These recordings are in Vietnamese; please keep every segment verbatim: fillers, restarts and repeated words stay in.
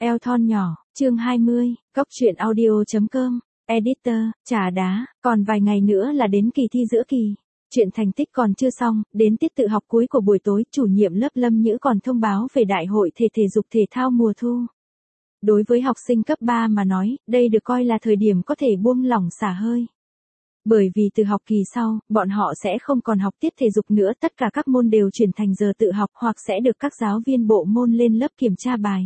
Eo thon nhỏ, chương hai mươi, Cốc truyện audio chấm com, Editor, trà đá, còn vài ngày nữa là đến kỳ thi giữa kỳ. Chuyện thành tích còn chưa xong, đến tiết tự học cuối của buổi tối, chủ nhiệm lớp Lâm Nhữ còn thông báo về đại hội thể thể dục thể thao mùa thu. Đối với học sinh cấp ba mà nói, đây được coi là thời điểm có thể buông lỏng xả hơi. Bởi vì từ học kỳ sau, bọn họ sẽ không còn học tiết thể dục nữa, tất cả các môn đều chuyển thành giờ tự học hoặc sẽ được các giáo viên bộ môn lên lớp kiểm tra bài.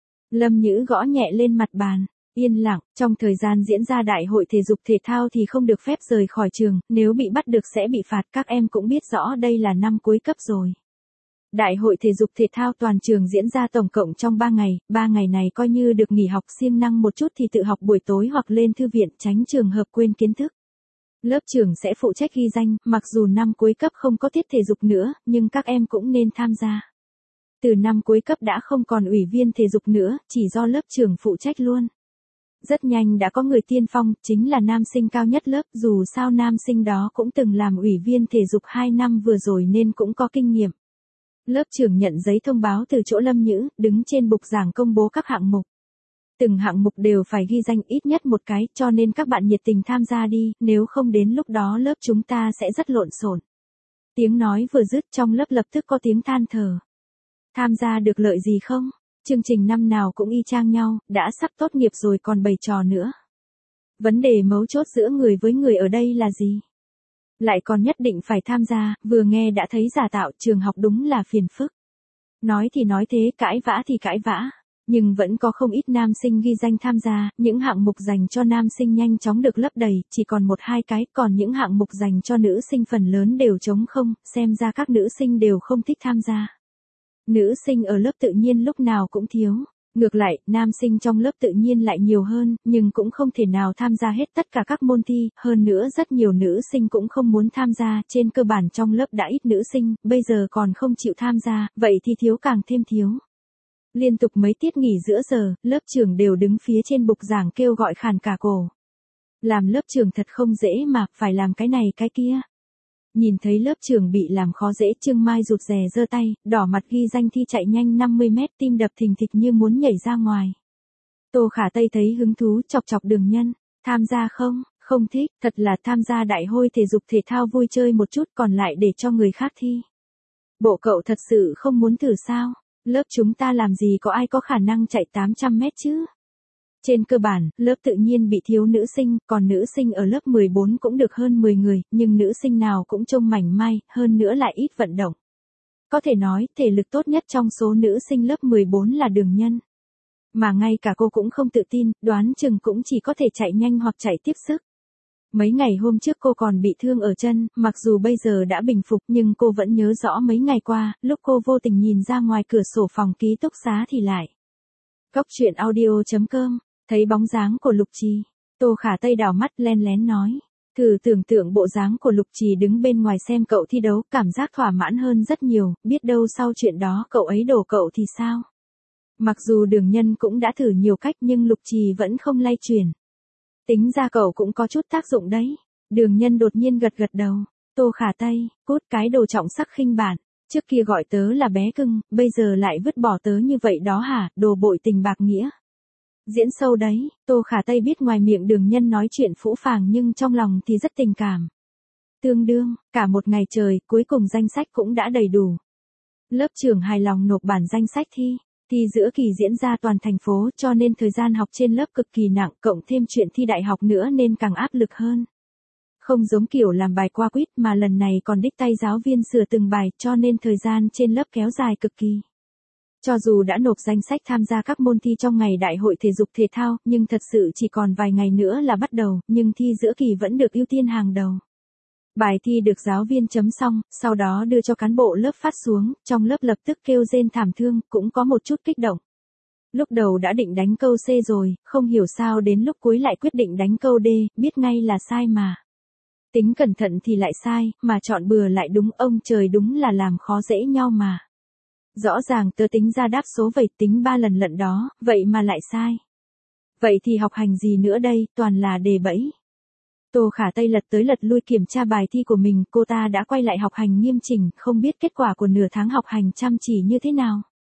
Lâm Nhữ gõ nhẹ lên mặt bàn, yên lặng, trong thời gian diễn ra đại hội thể dục thể thao thì không được phép rời khỏi trường, nếu bị bắt được sẽ bị phạt, các em cũng biết rõ đây là năm cuối cấp rồi. Đại hội thể dục thể thao toàn trường diễn ra tổng cộng trong ba ngày, ba ngày này coi như được nghỉ học, siêng năng một chút thì tự học buổi tối hoặc lên thư viện, tránh trường hợp quên kiến thức. Lớp trưởng sẽ phụ trách ghi danh, mặc dù năm cuối cấp không có tiết thể dục nữa, nhưng các em cũng nên tham gia. Từ năm cuối cấp đã không còn ủy viên thể dục nữa, chỉ do lớp trưởng phụ trách luôn. Rất nhanh đã có người tiên phong, chính là nam sinh cao nhất lớp, dù sao nam sinh đó cũng từng làm ủy viên thể dục hai năm vừa rồi nên cũng có kinh nghiệm. Lớp trưởng nhận giấy thông báo từ chỗ Lâm Nhữ, đứng trên bục giảng công bố các hạng mục. Từng hạng mục đều phải ghi danh ít nhất một cái, cho nên các bạn nhiệt tình tham gia đi, nếu không đến lúc đó lớp chúng ta sẽ rất lộn xộn. Tiếng nói vừa dứt trong lớp lập tức có tiếng than thở. Tham gia được lợi gì không? Chương trình năm nào cũng y chang nhau, đã sắp tốt nghiệp rồi còn bày trò nữa. Vấn đề mấu chốt giữa người với người ở đây là gì? Lại còn nhất định phải tham gia, vừa nghe đã thấy giả tạo, trường học đúng là phiền phức. Nói thì nói thế, cãi vã thì cãi vã. Nhưng vẫn có không ít nam sinh ghi danh tham gia, những hạng mục dành cho nam sinh nhanh chóng được lấp đầy, chỉ còn một hai cái, còn những hạng mục dành cho nữ sinh phần lớn đều trống không, xem ra các nữ sinh đều không thích tham gia. Nữ sinh ở lớp tự nhiên lúc nào cũng thiếu. Ngược lại, nam sinh trong lớp tự nhiên lại nhiều hơn, nhưng cũng không thể nào tham gia hết tất cả các môn thi, hơn nữa rất nhiều nữ sinh cũng không muốn tham gia, trên cơ bản trong lớp đã ít nữ sinh, bây giờ còn không chịu tham gia, vậy thì thiếu càng thêm thiếu. Liên tục mấy tiết nghỉ giữa giờ, lớp trưởng đều đứng phía trên bục giảng kêu gọi khàn cả cổ. Làm lớp trưởng thật không dễ mà, phải làm cái này cái kia. Nhìn thấy lớp trưởng bị làm khó dễ, Trương Mai rụt rè giơ tay, đỏ mặt ghi danh thi chạy nhanh năm mươi mét, tim đập thình thịch như muốn nhảy ra ngoài. Tô Khả Tây thấy hứng thú chọc chọc Đường Nhân, tham gia không? Không thích, thật là tham gia đại hội thể dục thể thao vui chơi một chút còn lại để cho người khác thi. Bộ cậu thật sự không muốn thử sao? Lớp chúng ta làm gì có ai có khả năng chạy tám trăm mét chứ? Trên cơ bản, lớp tự nhiên bị thiếu nữ sinh, còn nữ sinh ở lớp mười bốn cũng được hơn mười người, nhưng nữ sinh nào cũng trông mảnh mai, hơn nữa lại ít vận động. Có thể nói, thể lực tốt nhất trong số nữ sinh lớp mười bốn là Đường Nhân. Mà ngay cả cô cũng không tự tin, đoán chừng cũng chỉ có thể chạy nhanh hoặc chạy tiếp sức. Mấy ngày hôm trước cô còn bị thương ở chân, mặc dù bây giờ đã bình phục nhưng cô vẫn nhớ rõ mấy ngày qua, lúc cô vô tình nhìn ra ngoài cửa sổ phòng ký túc xá thì lại. Cốc truyện audio chấm com, thấy bóng dáng của Lục Trì, Tô Khả Tây đảo mắt len lén nói. Thử tưởng tượng bộ dáng của Lục Trì đứng bên ngoài xem cậu thi đấu, cảm giác thỏa mãn hơn rất nhiều, biết đâu sau chuyện đó cậu ấy đổ cậu thì sao? Mặc dù Đường Nhân cũng đã thử nhiều cách nhưng Lục Trì vẫn không lay chuyển. Tính ra cậu cũng có chút tác dụng đấy. Đường Nhân đột nhiên gật gật đầu. Tô Khả Tây, cút cái đồ trọng sắc khinh bản. Trước kia gọi tớ là bé cưng, bây giờ lại vứt bỏ tớ như vậy đó hả, đồ bội tình bạc nghĩa. Diễn sâu đấy, Tô Khả Tây biết ngoài miệng Đường Nhân nói chuyện phũ phàng nhưng trong lòng thì rất tình cảm. Tương đương, cả một ngày trời, cuối cùng danh sách cũng đã đầy đủ. Lớp trưởng hài lòng nộp bản danh sách thi. Thi giữa kỳ diễn ra toàn thành phố cho nên thời gian học trên lớp cực kỳ nặng, cộng thêm chuyện thi đại học nữa nên càng áp lực hơn. Không giống kiểu làm bài qua quýt mà lần này còn đích tay giáo viên sửa từng bài cho nên thời gian trên lớp kéo dài cực kỳ. Cho dù đã nộp danh sách tham gia các môn thi trong ngày đại hội thể dục thể thao, nhưng thật sự chỉ còn vài ngày nữa là bắt đầu, nhưng thi giữa kỳ vẫn được ưu tiên hàng đầu. Bài thi được giáo viên chấm xong, sau đó đưa cho cán bộ lớp phát xuống, trong lớp lập tức kêu rên thảm thương, cũng có một chút kích động. Lúc đầu đã định đánh câu C rồi, không hiểu sao đến lúc cuối lại quyết định đánh câu D, biết ngay là sai mà. Tính cẩn thận thì lại sai, mà chọn bừa lại đúng, ông trời đúng là làm khó dễ nhau mà. Rõ ràng tớ tính ra đáp số vậy tính ba lần lận đó, vậy mà lại sai. Vậy thì học hành gì nữa đây, toàn là đề bẫy. Tô Khả Tây lật tới lật lui kiểm tra bài thi của mình, cô ta đã quay lại học hành nghiêm chỉnh, không biết kết quả của nửa tháng học hành chăm chỉ như thế nào.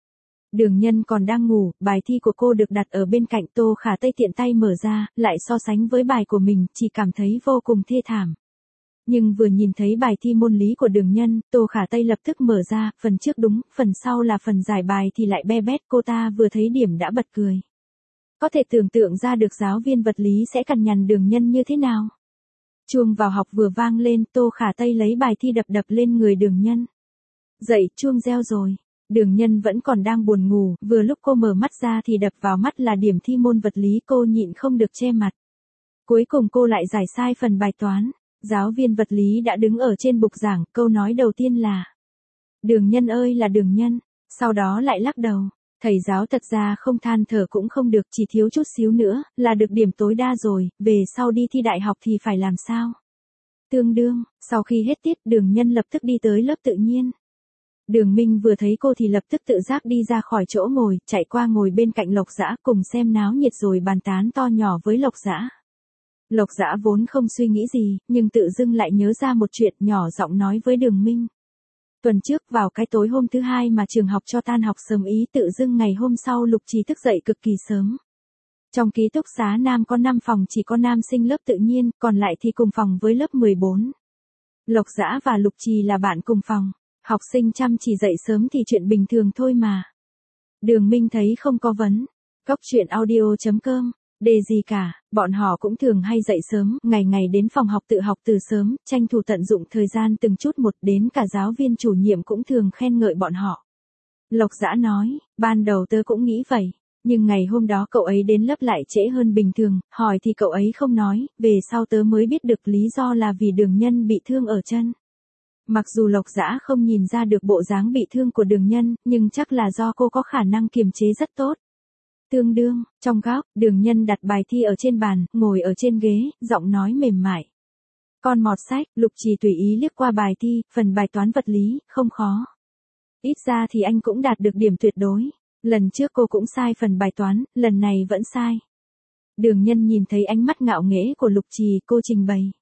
Đường Nhân còn đang ngủ, bài thi của cô được đặt ở bên cạnh. Tô Khả Tây tiện tay mở ra, lại so sánh với bài của mình, chỉ cảm thấy vô cùng thê thảm. Nhưng vừa nhìn thấy bài thi môn lý của Đường Nhân, Tô Khả Tây lập tức mở ra, phần trước đúng, phần sau là phần giải bài thì lại be bét. Cô ta vừa thấy điểm đã bật cười. Có thể tưởng tượng ra được giáo viên vật lý sẽ cằn nhằn Đường Nhân như thế nào. Chuông vào học vừa vang lên, Tô Khả Tây lấy bài thi đập đập lên người Đường Nhân. Dậy, chuông reo rồi. Đường Nhân vẫn còn đang buồn ngủ, vừa lúc cô mở mắt ra thì đập vào mắt là điểm thi môn vật lý. Cô nhịn không được che mặt. Cuối cùng cô lại giải sai phần bài toán. Giáo viên vật lý đã đứng ở trên bục giảng, câu nói đầu tiên là: Đường Nhân ơi là Đường Nhân. Sau đó lại lắc đầu. Thầy giáo thật ra không than thở cũng không được, chỉ thiếu chút xíu nữa, là được điểm tối đa rồi, về sau đi thi đại học thì phải làm sao? Tương đương, sau khi hết tiết Đường Nhân lập tức đi tới lớp tự nhiên. Đường Minh vừa thấy cô thì lập tức tự giác đi ra khỏi chỗ ngồi, chạy qua ngồi bên cạnh Lộc Dã cùng xem náo nhiệt rồi bàn tán to nhỏ với Lộc Dã. Lộc Dã vốn không suy nghĩ gì, nhưng tự dưng lại nhớ ra một chuyện, nhỏ giọng nói với Đường Minh. Tuần trước vào cái tối hôm thứ hai mà trường học cho tan học sớm ý, tự dưng ngày hôm sau Lục Trì thức dậy cực kỳ sớm. Trong ký túc xá nam có năm phòng chỉ có nam sinh lớp tự nhiên, còn lại thì cùng phòng với lớp mười bốn. Lộc Dã và Lục Trì là bạn cùng phòng. Học sinh chăm chỉ dậy sớm thì chuyện bình thường thôi mà. Đường Minh thấy không có vấn. Cóc truyện audio chấm com. Đề gì cả, bọn họ cũng thường hay dậy sớm, ngày ngày đến phòng học tự học từ sớm, tranh thủ tận dụng thời gian từng chút một, đến cả giáo viên chủ nhiệm cũng thường khen ngợi bọn họ. Lộc Dã nói, ban đầu tớ cũng nghĩ vậy, nhưng ngày hôm đó cậu ấy đến lớp lại trễ hơn bình thường, hỏi thì cậu ấy không nói, về sau tớ mới biết được lý do là vì Đường Nhân bị thương ở chân. Mặc dù Lộc Dã không nhìn ra được bộ dáng bị thương của Đường Nhân, nhưng chắc là do cô có khả năng kiềm chế rất tốt. Tương đương, trong góc, Đường Nhân đặt bài thi ở trên bàn, ngồi ở trên ghế, giọng nói mềm mại. Con mọt sách, Lục Trì tùy ý liếc qua bài thi, phần bài toán vật lý, không khó. Ít ra thì anh cũng đạt được điểm tuyệt đối. Lần trước cô cũng sai phần bài toán, lần này vẫn sai. Đường Nhân nhìn thấy ánh mắt ngạo nghễ của Lục Trì, cô trình bày.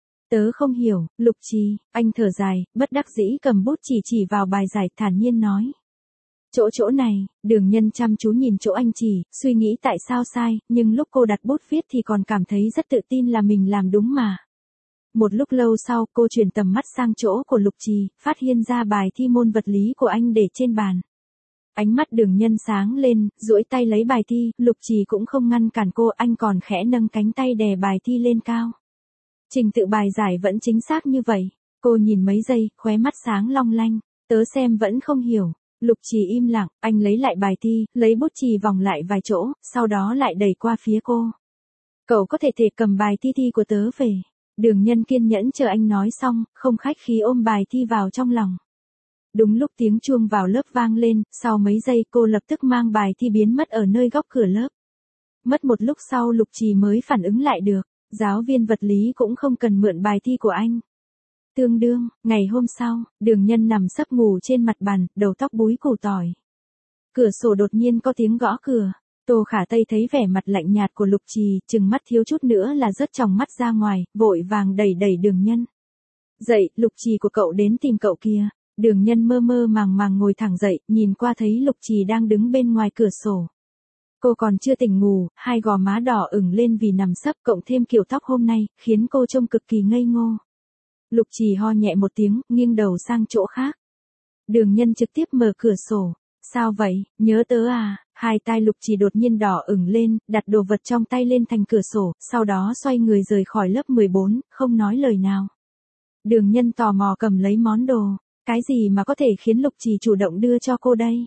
Tớ không hiểu, Lục Trì, anh thở dài, bất đắc dĩ cầm bút chỉ chỉ vào bài giải, thản nhiên nói. Chỗ chỗ này, Đường Nhân chăm chú nhìn chỗ anh chỉ, suy nghĩ tại sao sai, nhưng lúc cô đặt bút viết thì còn cảm thấy rất tự tin là mình làm đúng mà. Một lúc lâu sau, cô chuyển tầm mắt sang chỗ của Lục Trì, phát hiện ra bài thi môn vật lý của anh để trên bàn. Ánh mắt Đường Nhân sáng lên, duỗi tay lấy bài thi, Lục Trì cũng không ngăn cản cô, anh còn khẽ nâng cánh tay đè bài thi lên cao. Trình tự bài giải vẫn chính xác như vậy. Cô nhìn mấy giây, khóe mắt sáng long lanh. Tớ xem vẫn không hiểu. Lục Trì im lặng, anh lấy lại bài thi, lấy bút chì vòng lại vài chỗ, sau đó lại đẩy qua phía cô. Cậu có thể thể cầm bài thi thi của tớ về. Đường Nhân kiên nhẫn chờ anh nói xong, không khách khí ôm bài thi vào trong lòng. Đúng lúc tiếng chuông vào lớp vang lên, sau mấy giây cô lập tức mang bài thi biến mất ở nơi góc cửa lớp. Mất một lúc sau Lục Trì mới phản ứng lại được. Giáo viên vật lý cũng không cần mượn bài thi của anh. Tương đương, ngày hôm sau, Đường Nhân nằm sấp ngủ trên mặt bàn, đầu tóc búi củ tỏi. Cửa sổ đột nhiên có tiếng gõ cửa. Tô Khả Tây thấy vẻ mặt lạnh nhạt của Lục Trì, chừng mắt thiếu chút nữa là rớt tròng mắt ra ngoài, vội vàng đẩy đẩy Đường Nhân. Dậy, Lục Trì của cậu đến tìm cậu kìa. Đường Nhân mơ mơ màng màng ngồi thẳng dậy, nhìn qua thấy Lục Trì đang đứng bên ngoài cửa sổ. Cô còn chưa tỉnh ngủ, hai gò má đỏ ửng lên vì nằm sấp, cộng thêm kiểu tóc hôm nay, khiến cô trông cực kỳ ngây ngô. Lục Trì ho nhẹ một tiếng, nghiêng đầu sang chỗ khác. Đường Nhân trực tiếp mở cửa sổ. Sao vậy, nhớ tớ à? Hai tai Lục Trì đột nhiên đỏ ửng lên, đặt đồ vật trong tay lên thành cửa sổ, sau đó xoay người rời khỏi lớp mười bốn, không nói lời nào. Đường Nhân tò mò cầm lấy món đồ. Cái gì mà có thể khiến Lục Trì chủ động đưa cho cô đây?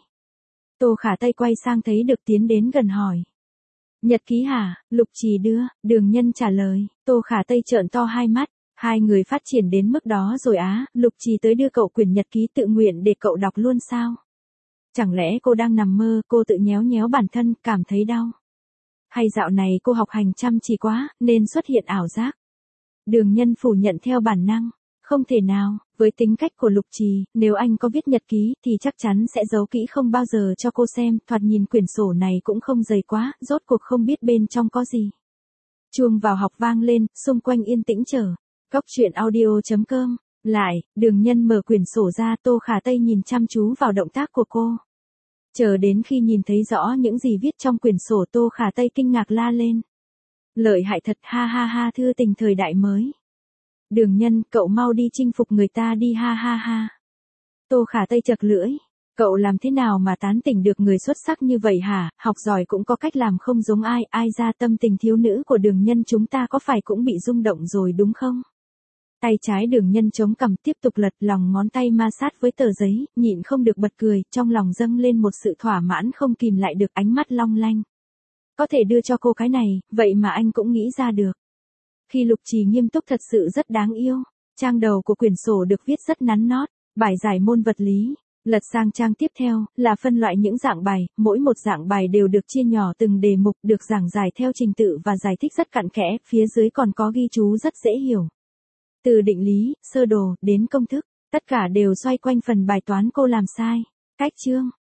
Tô Khả Tây quay sang thấy được tiến đến gần hỏi. Nhật ký hả? Lục Trì đưa, Đường Nhân trả lời. Tô Khả Tây trợn to hai mắt. Hai người phát triển đến mức đó rồi á, Lục Trì tới đưa cậu quyển nhật ký tự nguyện để cậu đọc luôn sao? Chẳng lẽ cô đang nằm mơ, cô tự nhéo nhéo bản thân, cảm thấy đau? Hay dạo này cô học hành chăm chỉ quá, nên xuất hiện ảo giác? Đường Nhân phủ nhận theo bản năng. Không thể nào, với tính cách của Lục Trì, nếu anh có viết nhật ký thì chắc chắn sẽ giấu kỹ không bao giờ cho cô xem, thoạt nhìn quyển sổ này cũng không dày quá, rốt cuộc không biết bên trong có gì. Chuông vào học vang lên, xung quanh yên tĩnh trở. Cóc truyện audio chấm com. Lại, Đường Nhân mở quyển sổ ra, Tô Khả Tây nhìn chăm chú vào động tác của cô. Chờ đến khi nhìn thấy rõ những gì viết trong quyển sổ, Tô Khả Tây kinh ngạc la lên. Lợi hại thật, ha ha ha, thư tình thời đại mới. Đường Nhân, cậu mau đi chinh phục người ta đi, ha ha ha. Tô Khả Tây chật lưỡi. Cậu làm thế nào mà tán tỉnh được người xuất sắc như vậy hả, học giỏi cũng có cách làm không giống ai, ai ra tâm tình thiếu nữ của Đường Nhân chúng ta có phải cũng bị rung động rồi đúng không? Tay trái Đường Nhân chống cằm tiếp tục lật, lòng ngón tay ma sát với tờ giấy, nhịn không được bật cười, trong lòng dâng lên một sự thỏa mãn không kìm lại được, ánh mắt long lanh. Có thể đưa cho cô cái này, vậy mà anh cũng nghĩ ra được. Khi Lục Trì nghiêm túc thật sự rất đáng yêu. Trang đầu của quyển sổ được viết rất nắn nót, bài giải môn vật lý. Lật sang trang tiếp theo, là phân loại những dạng bài, mỗi một dạng bài đều được chia nhỏ từng đề mục, được giảng giải theo trình tự và giải thích rất cặn kẽ, phía dưới còn có ghi chú rất dễ hiểu. Từ định lý, sơ đồ, đến công thức, tất cả đều xoay quanh phần bài toán cô làm sai. Cách chương